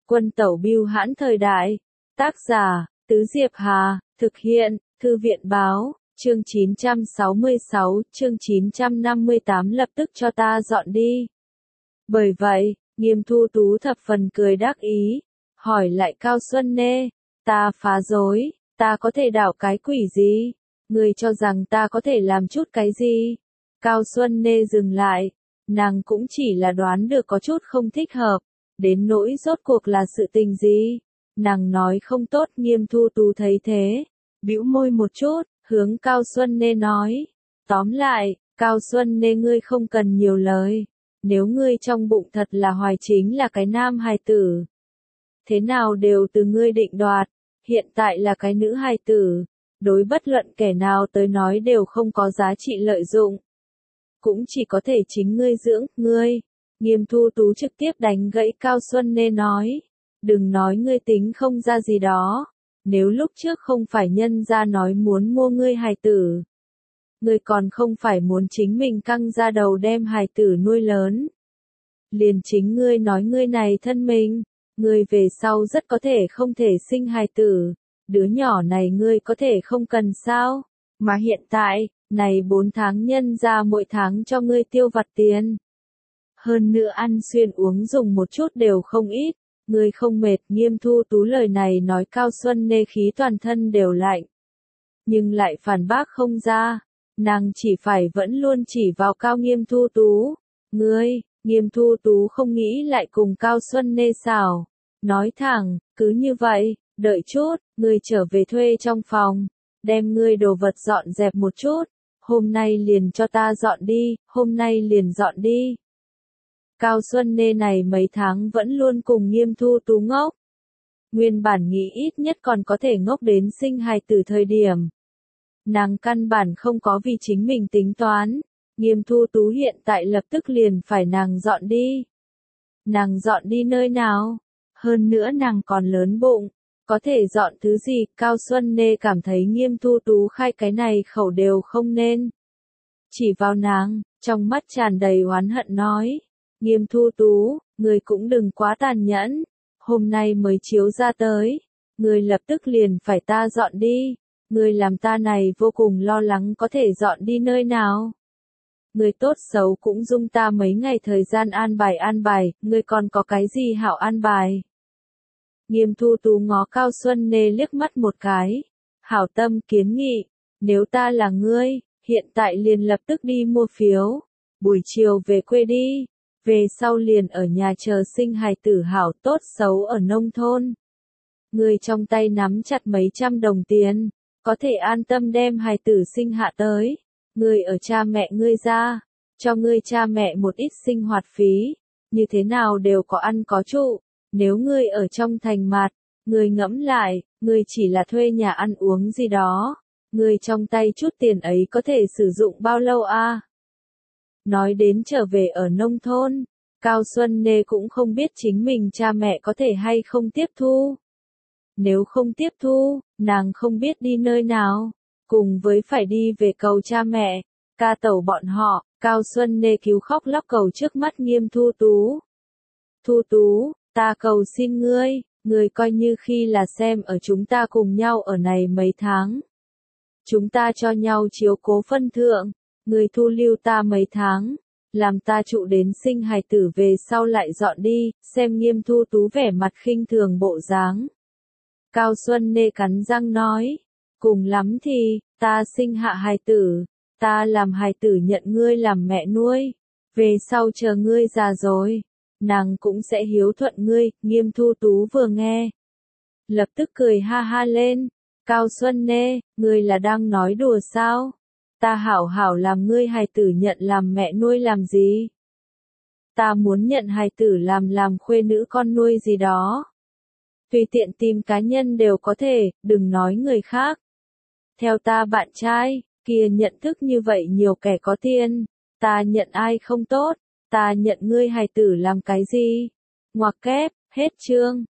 Quân tẩu bưu hãn thời đại. Tác giả, Tứ Diệp Hà, thực hiện, Thư viện báo, chương 966, chương 958 lập tức cho ta dọn đi. Bởi vậy, Nghiêm Thu Tú thập phần cười đắc ý, hỏi lại Cao Xuân Nê, ta phá rối, ta có thể đảo cái quỷ gì? Ngươi cho rằng ta có thể làm chút cái gì? Cao Xuân Nê dừng lại, nàng cũng chỉ là đoán được có chút không thích hợp, đến nỗi rốt cuộc là sự tình gì? Nàng nói không tốt. Nghiêm Thu Tú thấy thế, bĩu môi một chút, hướng Cao Xuân Nê nói, tóm lại, Cao Xuân Nê ngươi không cần nhiều lời, nếu ngươi trong bụng thật là hoài chính là cái nam hài tử, thế nào đều từ ngươi định đoạt, hiện tại là cái nữ hài tử, đối bất luận kẻ nào tới nói đều không có giá trị lợi dụng, cũng chỉ có thể chính ngươi dưỡng, ngươi. Nghiêm Thu Tú trực tiếp đánh gãy Cao Xuân Nê nói, đừng nói ngươi tính không ra gì đó, nếu lúc trước không phải nhân gia nói muốn mua ngươi hài tử, ngươi còn không phải muốn chính mình căng ra đầu đem hài tử nuôi lớn. Liền chính ngươi nói ngươi này thân mình, ngươi về sau rất có thể không thể sinh hài tử, đứa nhỏ này ngươi có thể không cần sao, mà hiện tại, này 4 tháng nhân ra mỗi tháng cho ngươi tiêu vặt tiền. Hơn nữa ăn xuyên uống dùng một chút đều không ít, ngươi không mệt. Nghiêm Thu Tú lời này nói Cao Xuân Nê khí toàn thân đều lạnh. Nhưng lại phản bác không ra, nàng chỉ phải vẫn luôn chỉ vào Cao Nghiêm Thu Tú. Ngươi, Nghiêm Thu Tú không nghĩ lại cùng Cao Xuân Nê xảo. Nói thẳng, cứ như vậy, đợi chút, ngươi trở về thuê trong phòng, đem ngươi đồ vật dọn dẹp một chút, hôm nay liền cho ta dọn đi, hôm nay liền dọn đi. Cao Xuân Nê này mấy tháng vẫn luôn cùng Nghiêm Thu Tú ngốc. Nguyên bản nghĩ ít nhất còn có thể ngốc đến sinh hài tử thời điểm. Nàng căn bản không có vì chính mình tính toán, Nghiêm Thu Tú hiện tại lập tức liền phải nàng dọn đi. Nàng dọn đi nơi nào? Hơn nữa nàng còn lớn bụng, có thể dọn thứ gì? Cao Xuân Nê cảm thấy Nghiêm Thu Tú khai cái này khẩu đều không nên. Chỉ vào nàng, trong mắt tràn đầy oán hận nói. Nghiêm Thu Tú, người cũng đừng quá tàn nhẫn, hôm nay mới chiếu ra tới, người lập tức liền phải ta dọn đi, người làm ta này vô cùng lo lắng có thể dọn đi nơi nào. Người tốt xấu cũng dung ta mấy ngày thời gian an bài, người còn có cái gì hảo an bài. Nghiêm Thu Tú ngó Cao Xuân Nê liếc mắt một cái, hảo tâm kiến nghị, nếu ta là ngươi, hiện tại liền lập tức đi mua phiếu, buổi chiều về quê đi. Về sau liền ở nhà chờ sinh hài tử hảo, tốt xấu ở nông thôn. Người trong tay nắm chặt mấy trăm đồng tiền, có thể an tâm đem hài tử sinh hạ tới. Người ở cha mẹ ngươi ra, cho ngươi cha mẹ một ít sinh hoạt phí, như thế nào đều có ăn có trụ. Nếu ngươi ở trong thành mặt, ngươi ngẫm lại, ngươi chỉ là thuê nhà ăn uống gì đó, ngươi trong tay chút tiền ấy có thể sử dụng bao lâu a? Nói đến trở về ở nông thôn, Cao Xuân Nê cũng không biết chính mình cha mẹ có thể hay không tiếp thu. Nếu không tiếp thu, nàng không biết đi nơi nào, cùng với phải đi về cầu cha mẹ, ca tẩu bọn họ. Cao Xuân Nê cứu khóc lóc cầu trước mắt Nghiêm Thu Tú. Thu Tú, ta cầu xin ngươi, ngươi coi như khi là xem ở chúng ta cùng nhau ở này mấy tháng. Chúng ta cho nhau chiếu cố phân thượng. Người thu lưu ta mấy tháng, làm ta trụ đến sinh hài tử về sau lại dọn đi. Xem Nghiêm Thu Tú vẻ mặt khinh thường bộ dáng. Cao Xuân Nê cắn răng nói, cùng lắm thì, ta sinh hạ hài tử, ta làm hài tử nhận ngươi làm mẹ nuôi, về sau chờ ngươi già rồi, nàng cũng sẽ hiếu thuận ngươi. Nghiêm Thu Tú vừa nghe, lập tức cười ha ha lên. Cao Xuân Nê, ngươi là đang nói đùa sao? Ta hảo hảo làm ngươi hài tử nhận làm mẹ nuôi làm gì? Ta muốn nhận hài tử làm khuê nữ con nuôi gì đó. Tùy tiện tìm cá nhân đều có thể, đừng nói người khác. Theo ta bạn trai, kia nhận thức như vậy nhiều kẻ có tiền, ta nhận ai không tốt, ta nhận ngươi hài tử làm cái gì? Ngoặc kép, hết chương.